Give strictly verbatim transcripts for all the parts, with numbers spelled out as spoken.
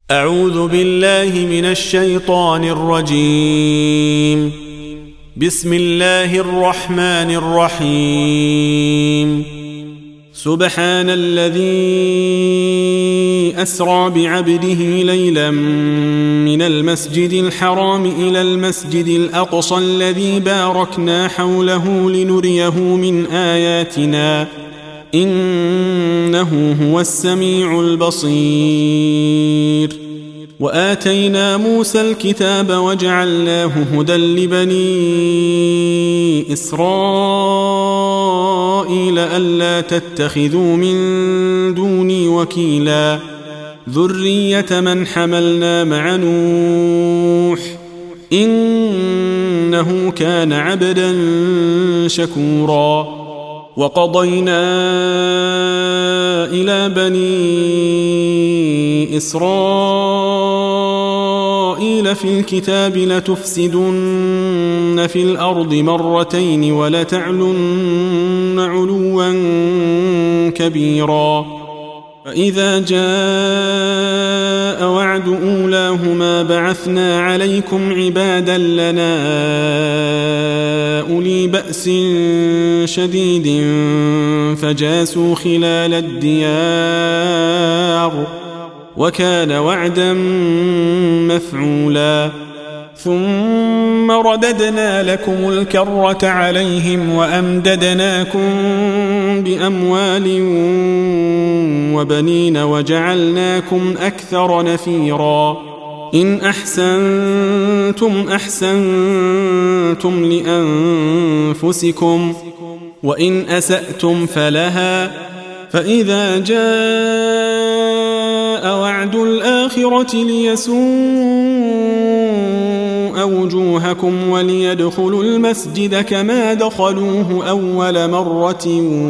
أعوذ بالله من الشيطان الرجيم. بسم الله الرحمن الرحيم. سبحان الذي أسرى بعبده ليلا من المسجد الحرام إلى المسجد الأقصى الذي باركنا حوله لنريه من آياتنا إنه هو السميع البصير. وآتينا موسى الكتاب وجعلناه هدى لبني إسرائيل ألا تتخذوا من دوني وكيلا ذرية من حملنا مع نوح إنه كان عبدا شكورا. وقضينا إلى بني إسرائيل في الكتاب لتفسدن في الأرض مرتين ولتعلن علوا كبيرا. فإذا جاء وعد أولاهما بعثنا عليكم عبادا لنا أولي بأس شديد فجاسوا خلال الديار وكان وعدا مفعولا. ثم رددنا لكم الكرة عليهم وأمددناكم بأموال وبنين وجعلناكم أكثر نفيرا. إن أحسنتم أحسنتم لأنفسكم وإن أسأتم فلها. فإذا جاء وعد الآخرة ليسوء وجوهكم وليدخلوا المسجد كما دخلوه أول مرة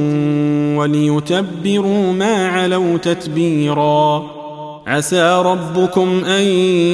وليتبروا ما علوا تتبيرا. عسى ربكم أن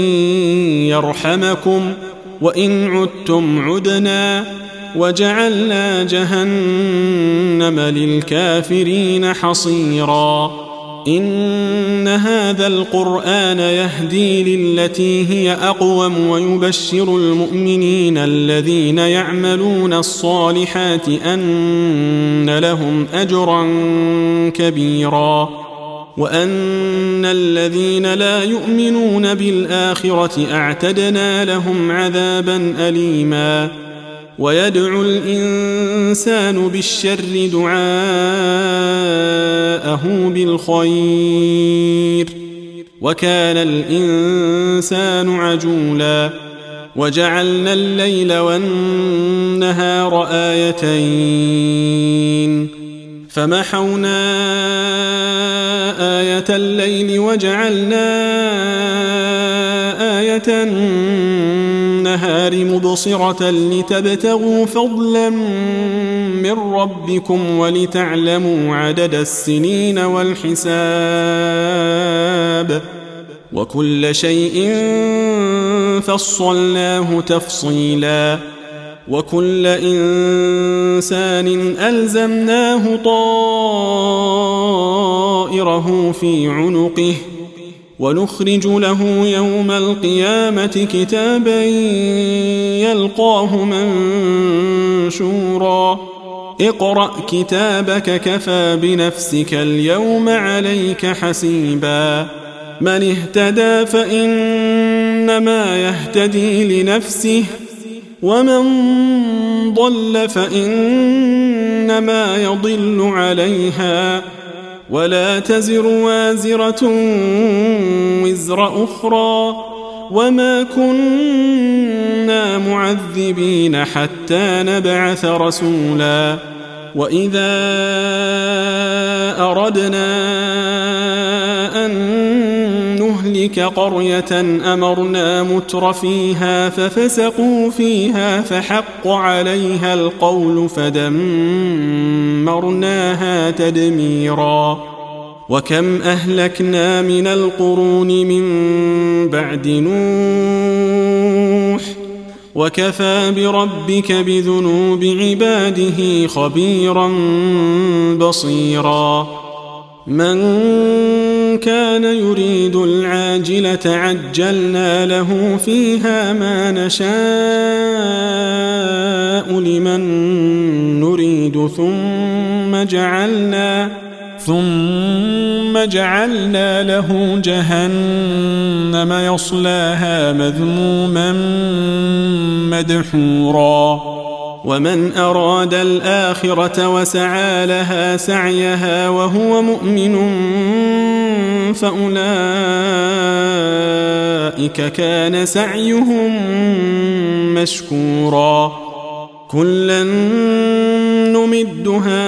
يرحمكم وإن عدتم عدنا وجعلنا جهنم للكافرين حصيرا. إن هذا القرآن يهدي للتي هي أقوم ويبشر المؤمنين الذين يعملون الصالحات أن لهم أجرا كبيرا وأن الذين لا يؤمنون بالآخرة أعتدنا لهم عذابا أليما. ويدعو الإنسان بالشر دعاءه بالخير وكان الإنسان عجولا. وجعلنا الليل والنهار آيتين فمحونا آية الليل وجعلنا آية النهار مبصرة لتبتغوا فضلا من ربكم ولتعلموا عدد السنين والحساب وكل شيء فصلناه تفصيلا. وكل إنسان ألزمناه طائره في عنقه ونخرج له يوم القيامة كتابا يلقاه منشورا. اقرأ كتابك كفى بنفسك اليوم عليك حسيبا. من اهتدى فإنما يهتدي لنفسه ومن ضل فإنما يضل عليها ولا تزر وازرة وزر أخرى وما كنا معذبين حتى نبعث رسولا. وإذا أردنا أن نهلك قرية أمرنا متر فيها ففسقوا فيها فحق عليها القول فدمرناها تدميرا. وكم أهلكنا من القرون من بعد نوح وكفى بربك بذنوب عباده خبيرا بصيرا. من كان يريد العاجلة عجلنا له فيها ما نشاء لمن نريد ثم جعلنا ثم جعلنا له جهنم يصلاها مذموما مدحورا ومن أراد الآخرة وسعى لها سعيها وهو مؤمن فأولئك كان سعيهم مشكورا كلا نمد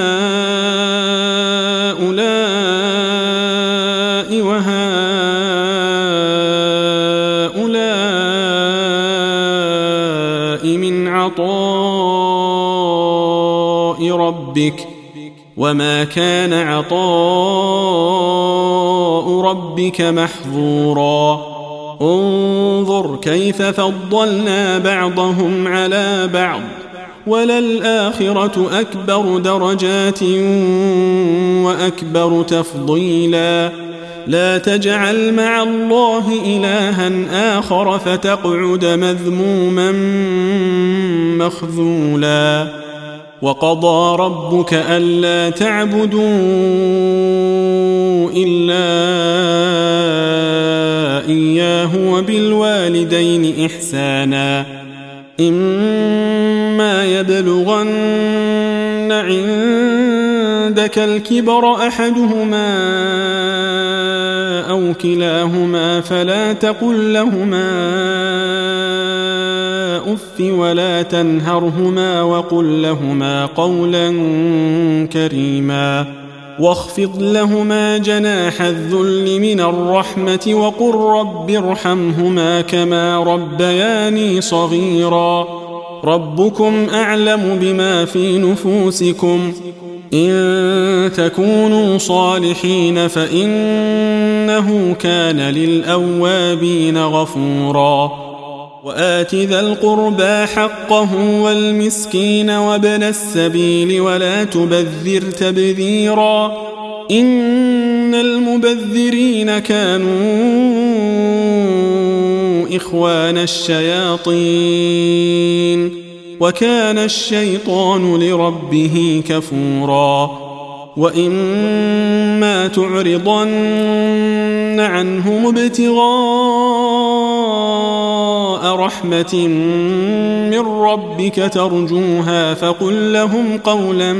هؤلاء وهؤلاء من عطاء ربك وما كان عطاء ربك محظورا انظر كيف فضلنا بعضهم على بعض وللآخرة أكبر درجات وأكبر تفضيلا لا تجعل مع الله إلها آخر فتقعد مذموما مخذولا وقضى ربك ألا تعبدوا إلا إياه وبالوالدين إحسانا إما يبلغن عندك الكبر أحدهما أو كلاهما فلا تقل لهما أف ولا تنهرهما وقل لهما قولا كريما واخفض لهما جناح الذل من الرحمة وقل رب ارحمهما كما ربياني صغيرا ربكم أعلم بما في نفوسكم إن تكونوا صالحين فإنه كان للأوابين غفورا وآت ذا القربى حقه والمسكين وابن السبيل ولا تبذر تبذيرا إن المبذرين كانوا إخوان الشياطين وكان الشيطان لربه كفورا وإما تعرضن عنهم ابتغاء رحمة من ربك ترجوها فقل لهم قولا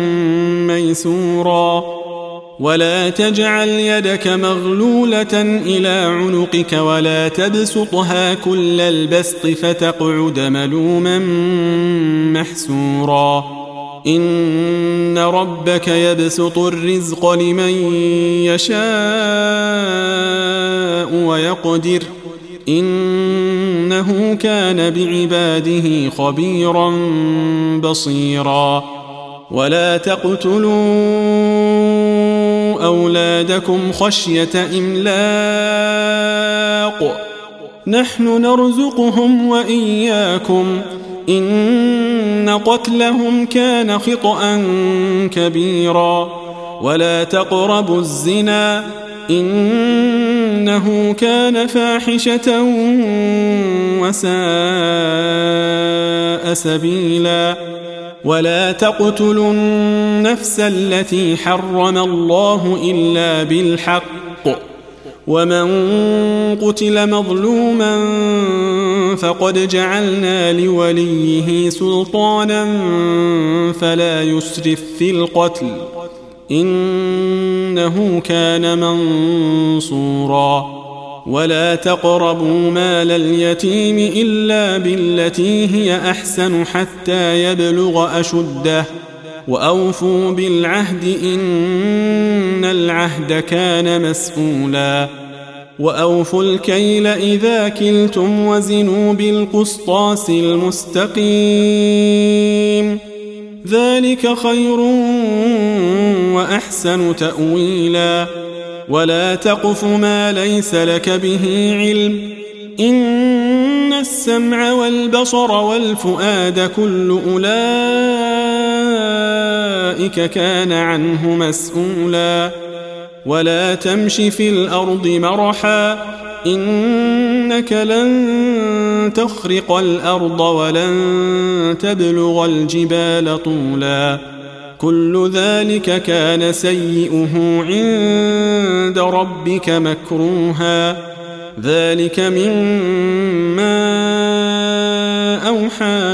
ميسورا ولا تجعل يدك مغلولة إلى عنقك ولا تبسطها كل البسط فتقعد ملوما محسورا إن ربك يبسط الرزق لمن يشاء ويقدر إنه كان بعباده خبيرا بصيرا ولا تقتلوا أولادكم خشية إملاق نحن نرزقهم وإياكم إن قتلهم كان خطأ كبيرا ولا تقربوا الزنا إنه كان فاحشة وساء سبيلا ولا تقتلوا النفس التي حرم الله إلا بالحق ومن قتل مظلوما فقد جعلنا لوليه سلطانا فلا يسرف في القتل إنه كان منصورا ولا تقربوا مال اليتيم إلا بالتي هي أحسن حتى يبلغ أشده وأوفوا بالعهد إن العهد كان مسؤولا وأوفوا الكيل إذا كلتم وزنوا بالقسطاس المستقيم ذلك خير وأحسن تأويلا ولا تقف ما ليس لك به علم إن السمع والبصر والفؤاد كل أولئك كان عنه مسؤولا ولا تمش في الأرض مرحا إنك لن تخرق الأرض ولن تبلغ الجبال طولا كل ذلك كان سيئه عند ربك مكروها ذلك مما أوحى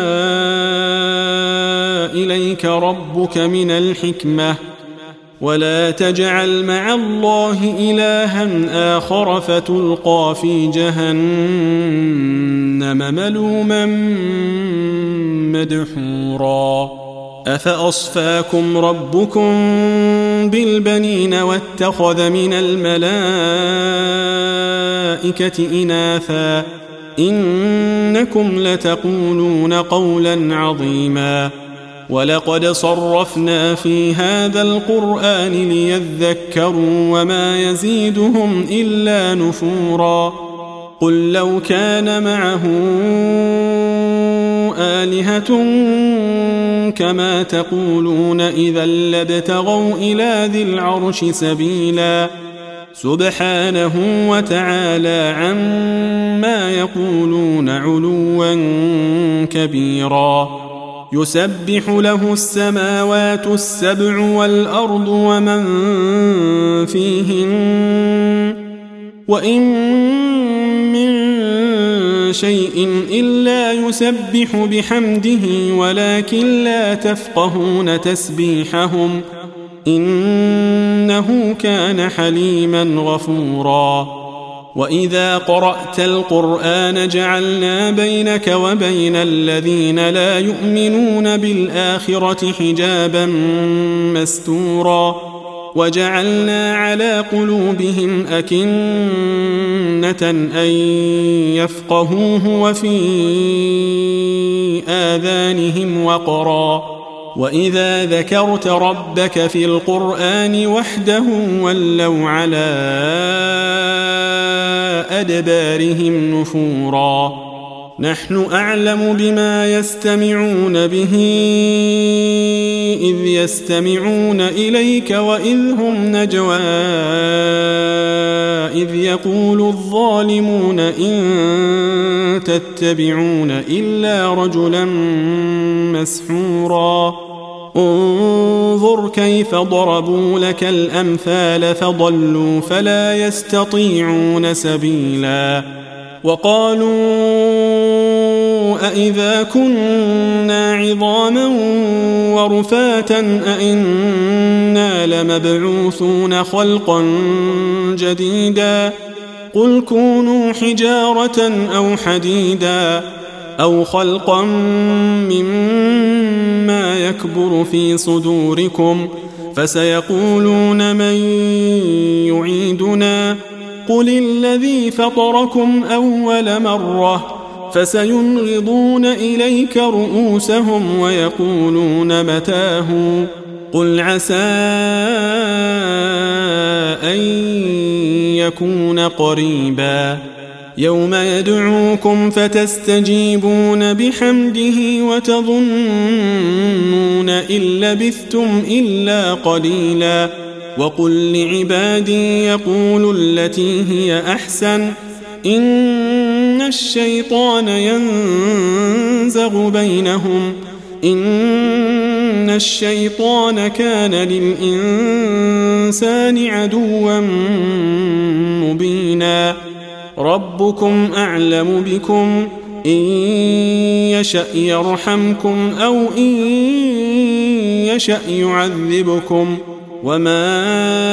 إليك ربك من الحكمة ولا تجعل مع الله إلها آخر فتلقى في جهنم ملوما مدحورا أفأصفاكم ربكم بالبنين واتخذ من الملائكة إناثا إنكم لتقولون قولا عظيما ولقد صرفنا في هذا القرآن ليذكروا وما يزيدهم إلا نفورا قل لو كان معه آلهة كما تقولون إذا لابتغوا إلى ذي العرش سبيلا سبحانه وتعالى عما يقولون علوا كبيرا يسبح له السماوات السبع والأرض ومن فيهن وإن من شيء إلا يسبح بحمده ولكن لا تفقهون تسبيحهم إنه كان حليما غفورا وإذا قرأت القرآن جعلنا بينك وبين الذين لا يؤمنون بالآخرة حجابا مستورا وجعلنا على قلوبهم أكنة أن يفقهوه وفي آذانهم وقرا وإذا ذكرت ربك في القرآن وحده ولوا على أدبارهم نفورا نحن أعلم بما يستمعون به إذ يستمعون إليك وإذ هم نجوى إذ يقول الظالمون إن تتبعون إلا رجلا مسحورا انظر كيف ضربوا لك الأمثال فضلوا فلا يستطيعون سبيلا وقالوا أإذا كنا عظاما ورفاتا أإنا لمبعوثون خلقا جديدا قل كونوا حجارة أو حديدا أو خلقا مما يكبر في صدوركم فسيقولون من يعيدنا قل الذي فطركم أول مرة فسينغضون إليك رؤوسهم ويقولون متاه قل عسى أن يكون قريبا يوم يدعوكم فتستجيبون بحمده وتظنون إن لبثتم إلا قليلا وقل لعبادي يقولوا التي هي أحسن إن الشيطان ينزغ بينهم إن الشيطان كان للإنسان عدوا مبينا ربكم أعلم بكم إن يشأ يرحمكم أو إن يشأ يعذبكم وما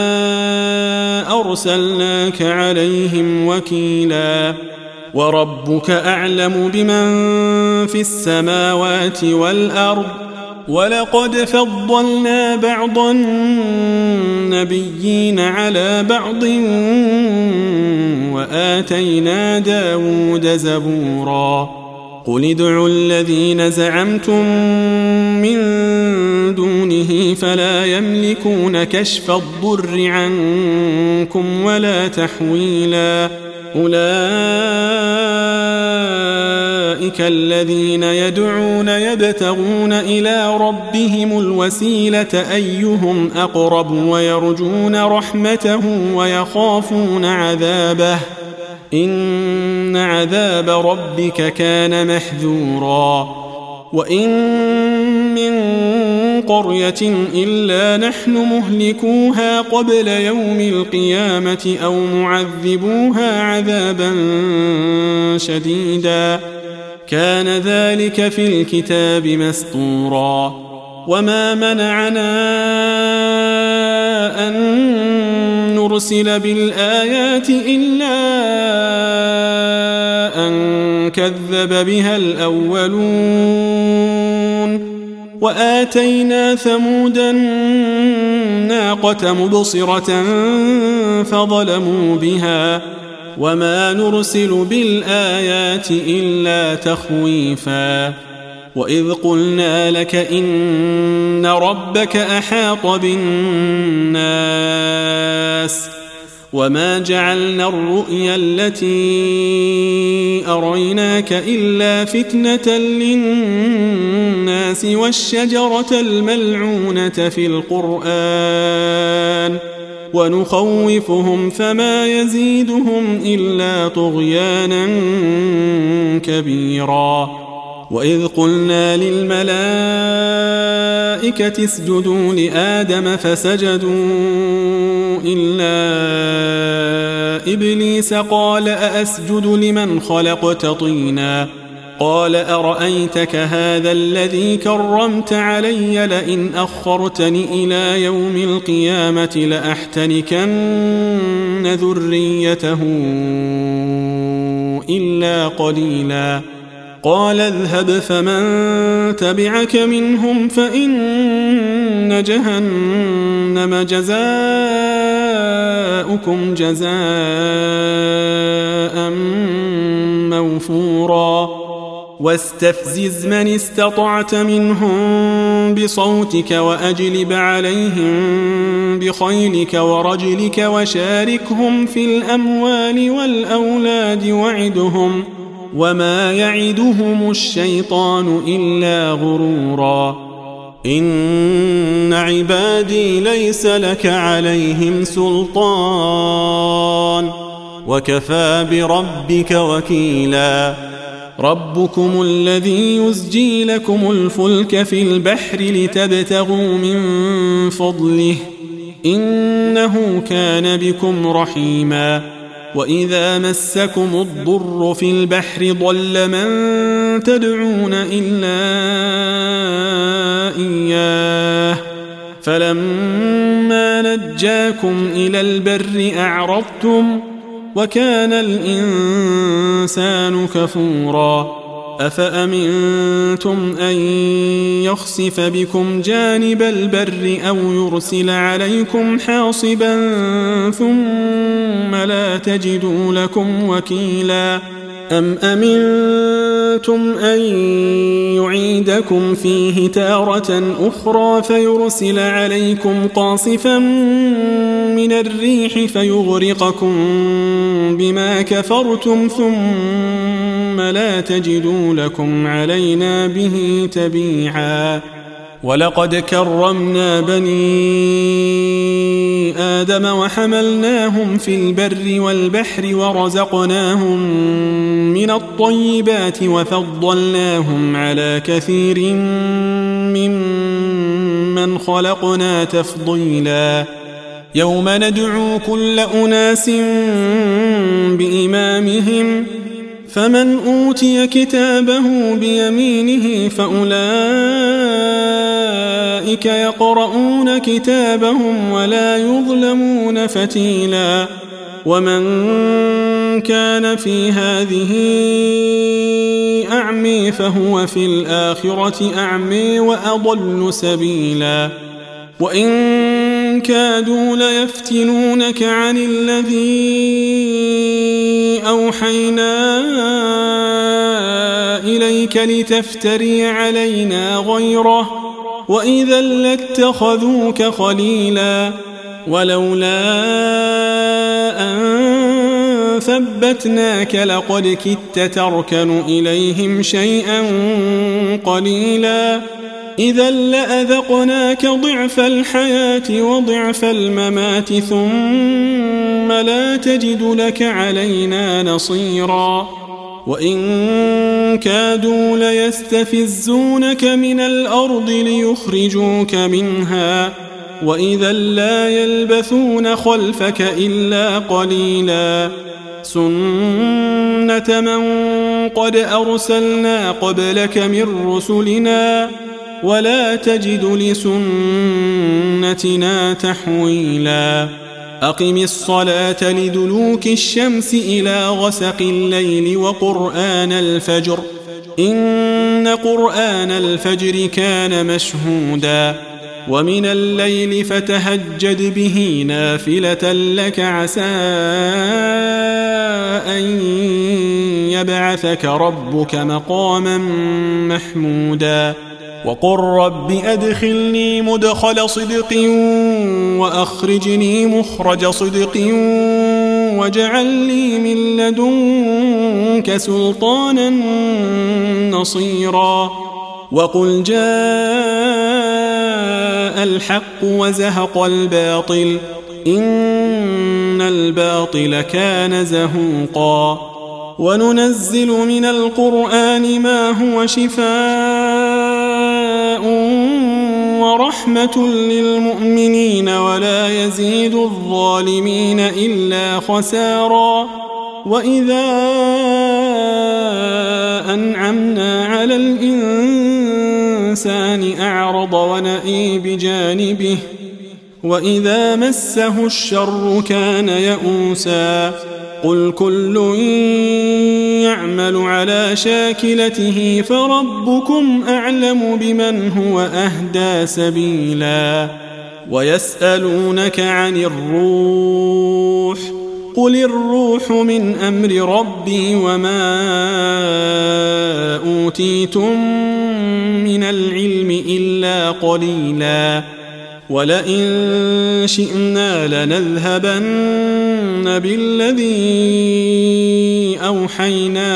أرسلناك عليهم وكيلا وربك أعلم بمن في السماوات والأرض ولقد فضلنا بعض النبيين على بعض وآتينا داود زبورا قل ادعوا الذين زعمتم من دونه فلا يملكون كشف الضر عنكم ولا تحويلا أولئك أولئك الذين يدعون يبتغون إلى ربهم الوسيلة أيهم أقرب ويرجون رحمته ويخافون عذابه إن عذاب ربك كان محذورا وإن من قرية إلا نحن مهلكوها قبل يوم القيامة أو معذبوها عذابا شديدا كان ذلك في الكتاب مسطورا وما منعنا أن نرسل بالآيات إلا أن كذب بها الأولون وآتينا ثمود الناقة مبصرة فظلموا بها وما نرسل بالآيات إلا تخويفا وإذ قلنا لك إن ربك أحاط بالناس وما جعلنا الرؤيا التي أريناك إلا فتنة للناس والشجرة الملعونة في القرآن ونخوفهم فما يزيدهم إلا طغيانا كبيرا وإذ قلنا للملائكة اسجدوا لآدم فسجدوا إلا إبليس قال أأسجد لمن خلقت طينا قال أرأيتك هذا الذي كرمت علي لئن أخرتني إلى يوم القيامة لأحتنكن ذريته إلا قليلا قال اذهب فمن تبعك منهم فإن جهنم جزاؤكم جزاء موفورا واستفزز من استطعت منهم بصوتك وأجلب عليهم بخيلك ورجلك وشاركهم في الأموال والأولاد وعدهم وما يعدهم الشيطان إلا غرورا إن عبادي ليس لك عليهم سلطان وكفى بربك وكيلا ربكم الذي يزجي لكم الفلك في البحر لتبتغوا من فضله إنه كان بكم رحيما وإذا مسكم الضر في البحر ضل من تدعون إلا إياه فلما نجاكم إلى البر أعرضتم وكان الإنسان كفورا أفأمنتم أن يخسف بكم جانب البر أو يرسل عليكم حاصبا ثم لا تجدوا لكم وكيلا أم أمنتم أن يعيدكم فيه تارة أخرى فيرسل عليكم قاصفا من الريح فيغرقكم بما كفرتم ثم لا تجدوا لكم علينا به تبيعا ولقد كرمنا بني آدم وحملناهم في البر والبحر ورزقناهم من الطيبات وفضلناهم على كثير ممن خلقنا تفضيلا يوم ندعو كل أناس بإمامهم فمن أوتي كتابه بيمينه فأولئك يقرؤون كتابهم ولا يظلمون فتيلا ومن كان في هذه أعمي فهو في الآخرة أعمي وأضل سبيلا وإن كادوا ليفتنونك عن الذي أوحينا إليك لتفتري علينا غيره وإذا لاتخذوك خليلا ولولا أن ثبتناك لقد كدت تركن إليهم شيئا قليلا إذا لأذقناك ضعف الحياة وضعف الممات ثم لا تجد لك علينا نصيرا وإن كادوا ليستفزونك من الأرض ليخرجوك منها وإذا لا يلبثون خلفك إلا قليلا سنة من قد أرسلنا قبلك من رسلنا ولا تجد لسنتنا تحويلا أقم الصلاة لدلوك الشمس إلى غسق الليل وقرآن الفجر إن قرآن الفجر كان مشهودا ومن الليل فتهجد به نافلة لك عسى أن يبعثك ربك مقاما محمودا وقل رب أدخلني مدخل صدق وأخرجني مخرج صدق واجعل لي من لدنك سلطانا نصيرا وقل جاء الحق وزهق الباطل إن الباطل كان زهوقا وننزل من القرآن ما هو شفاء ورحمة للمؤمنين ولا يزيد الظالمين إلا خسارا وإذا أنعمنا على الإنسان أعرض ونأى بجانبه وإذا مسه الشر كان يئوسا قل كل يعمل على شاكلته فربكم أعلم بمن هو أهدى سبيلا ويسألونك عن الروح قل الروح من أمر ربي وما أوتيتم من العلم إلا قليلا ولئن شئنا لنذهبن بالذي أوحينا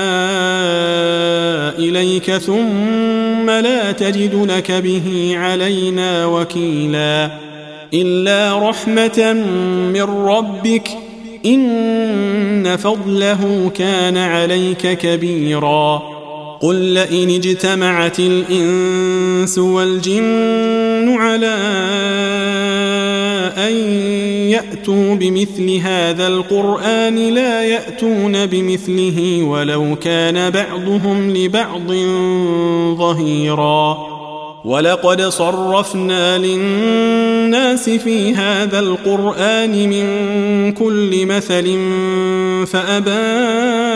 إليك ثم لا تجد لك به علينا وكيلا إلا رحمة من ربك إن فضله كان عليك كبيرا قل لئن اجتمعت الإنس والجن على أن يأتوا بمثل هذا القرآن لا يأتون بمثله ولو كان بعضهم لبعض ظهيرا ولقد صرفنا للناس في هذا القرآن من كل مثل فأبى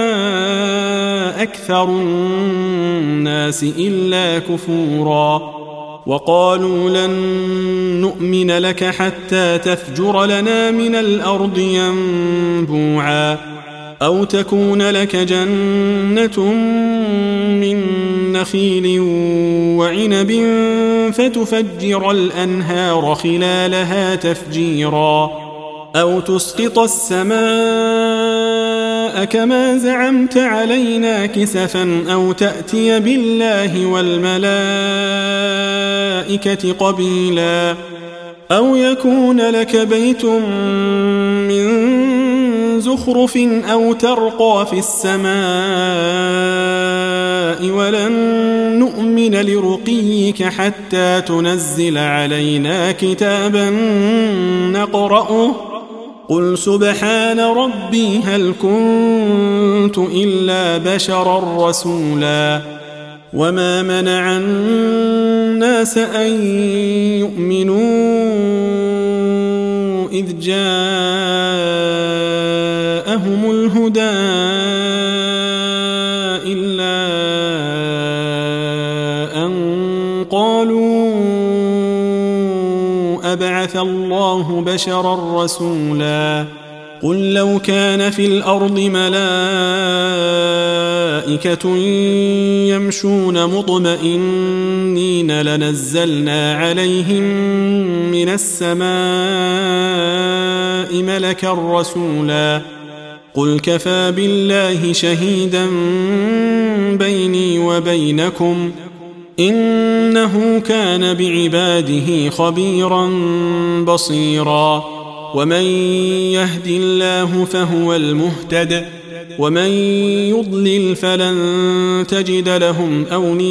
أكثر الناس إلا كفورا وقالوا لن نؤمن لك حتى تفجر لنا من الأرض ينبوعا أو تكون لك جنة من نخيل وعنب فتفجر الأنهار خلالها تفجيرا أو تسقط السماء كما زعمت علينا كسفا أو تأتي بالله والملائكة قبيلا أو يكون لك بيت من زخرف أو ترقى في السماء ولن نؤمن لرقيك حتى تنزل علينا كتابا نقرأه قل سبحان ربي هل كنت إلا بشرا رسولا وما منع الناس أن يؤمنوا إذ جاءهم الهدى إلا أن قالوا أبعث الله بشرا رسولا قل لو كان في الأرض ملائكة يمشون مطمئنين لنزلنا عليهم من السماء ملكا رسولا قل كفى بالله شهيدا بيني وبينكم إنه كان بعباده خبيرا بصيرا ومن يهد الله فهو المهتد ومن يضلل فلن تجد لهم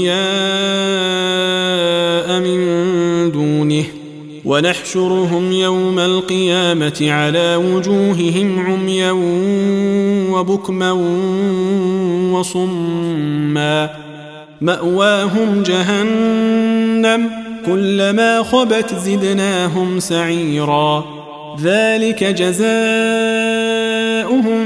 أولياء من دونه ونحشرهم يوم القيامة على وجوههم عميا وبكما وصما مأواهم جهنم كلما خبت زدناهم سعيرا ذلك جزاؤهم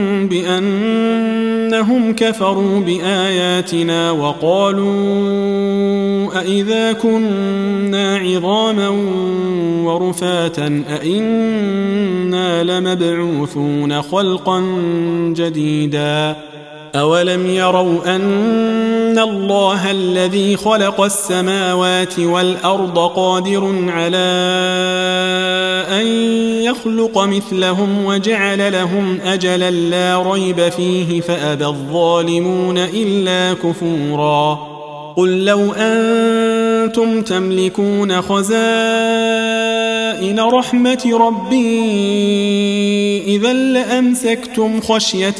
بأنهم كفروا بآياتنا وقالوا أئذا كنا عظاما ورفاتا أئنا لمبعوثون خلقا جديدا أولم يروا أن الله الذي خلق السماوات والأرض قادر على أن يخلق مثلهم وجعل لهم أجلا لا ريب فيه فأبى الظالمون إلا كفورا قل لو أنتم تملكون خزائن رحمة ربي إذا لأمسكتم خشية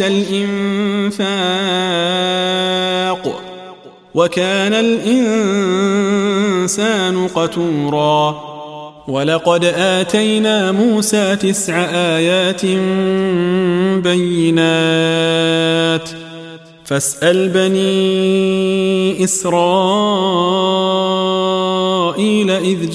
الإنفاق وكان الإنسان قتورا ولقد آتينا موسى تسع آيات بينات فاسأل بني إسرائيل إذ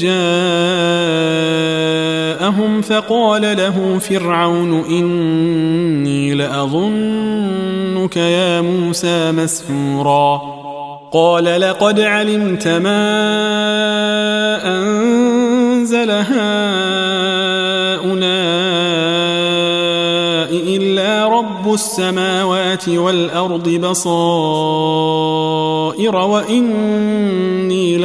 جاءهم فقال له فرعون إني لأظنك يا موسى مسحورا قال لقد علمت ما أنزل هؤلاء إلا رب السماوات والأرض بصائر وإني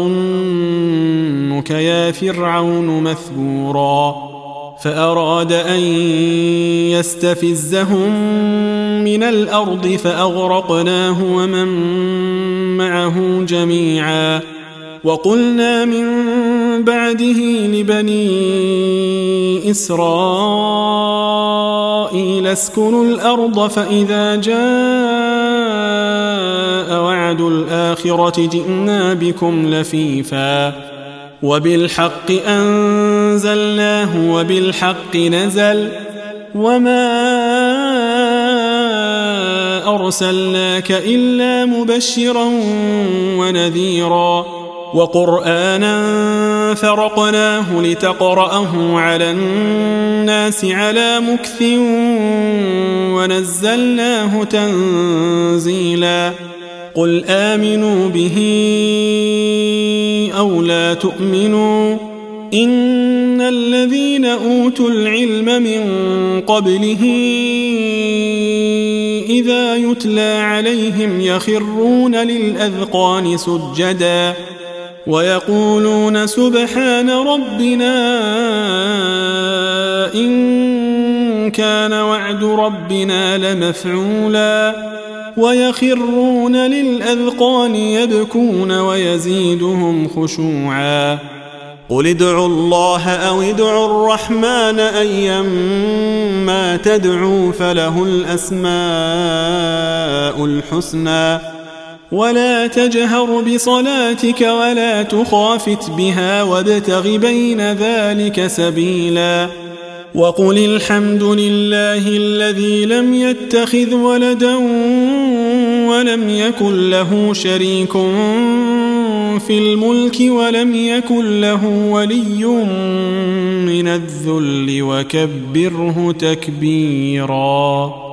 لأظنك يا فرعون مثبورا فأراد أن يستفزهم من الأرض فأغرقناه ومن معه جميعا وقلنا من بعده لبني إسرائيل اسكنوا الأرض فإذا جاء وعد الآخرة جئنا بكم لفيفا وبالحق أنزلناه وبالحق نزل وما أرسلناك إلا مبشرا ونذيرا وقرآنا فرقناه لتقرأه على الناس على مكث ونزلناه تنزيلا قل آمنوا به أو لا تؤمنوا إن الذين أوتوا العلم من قبله إذا يتلى عليهم يخرون للأذقان سجدا ويقولون سبحان ربنا إن كان وعد ربنا لمفعولا ويخرون للأذقان يبكون ويزيدهم خشوعا قل ادعوا الله أو ادعوا الرحمن أيما تدعوا فله الأسماء الحسنى ولا تجهر بصلاتك ولا تخافت بها وابتغ بين ذلك سبيلا وقل الحمد لله الذي لم يتخذ ولدا ولم يكن له شريك في الملك ولم يكن له ولي من الذل وكبره تكبيرا.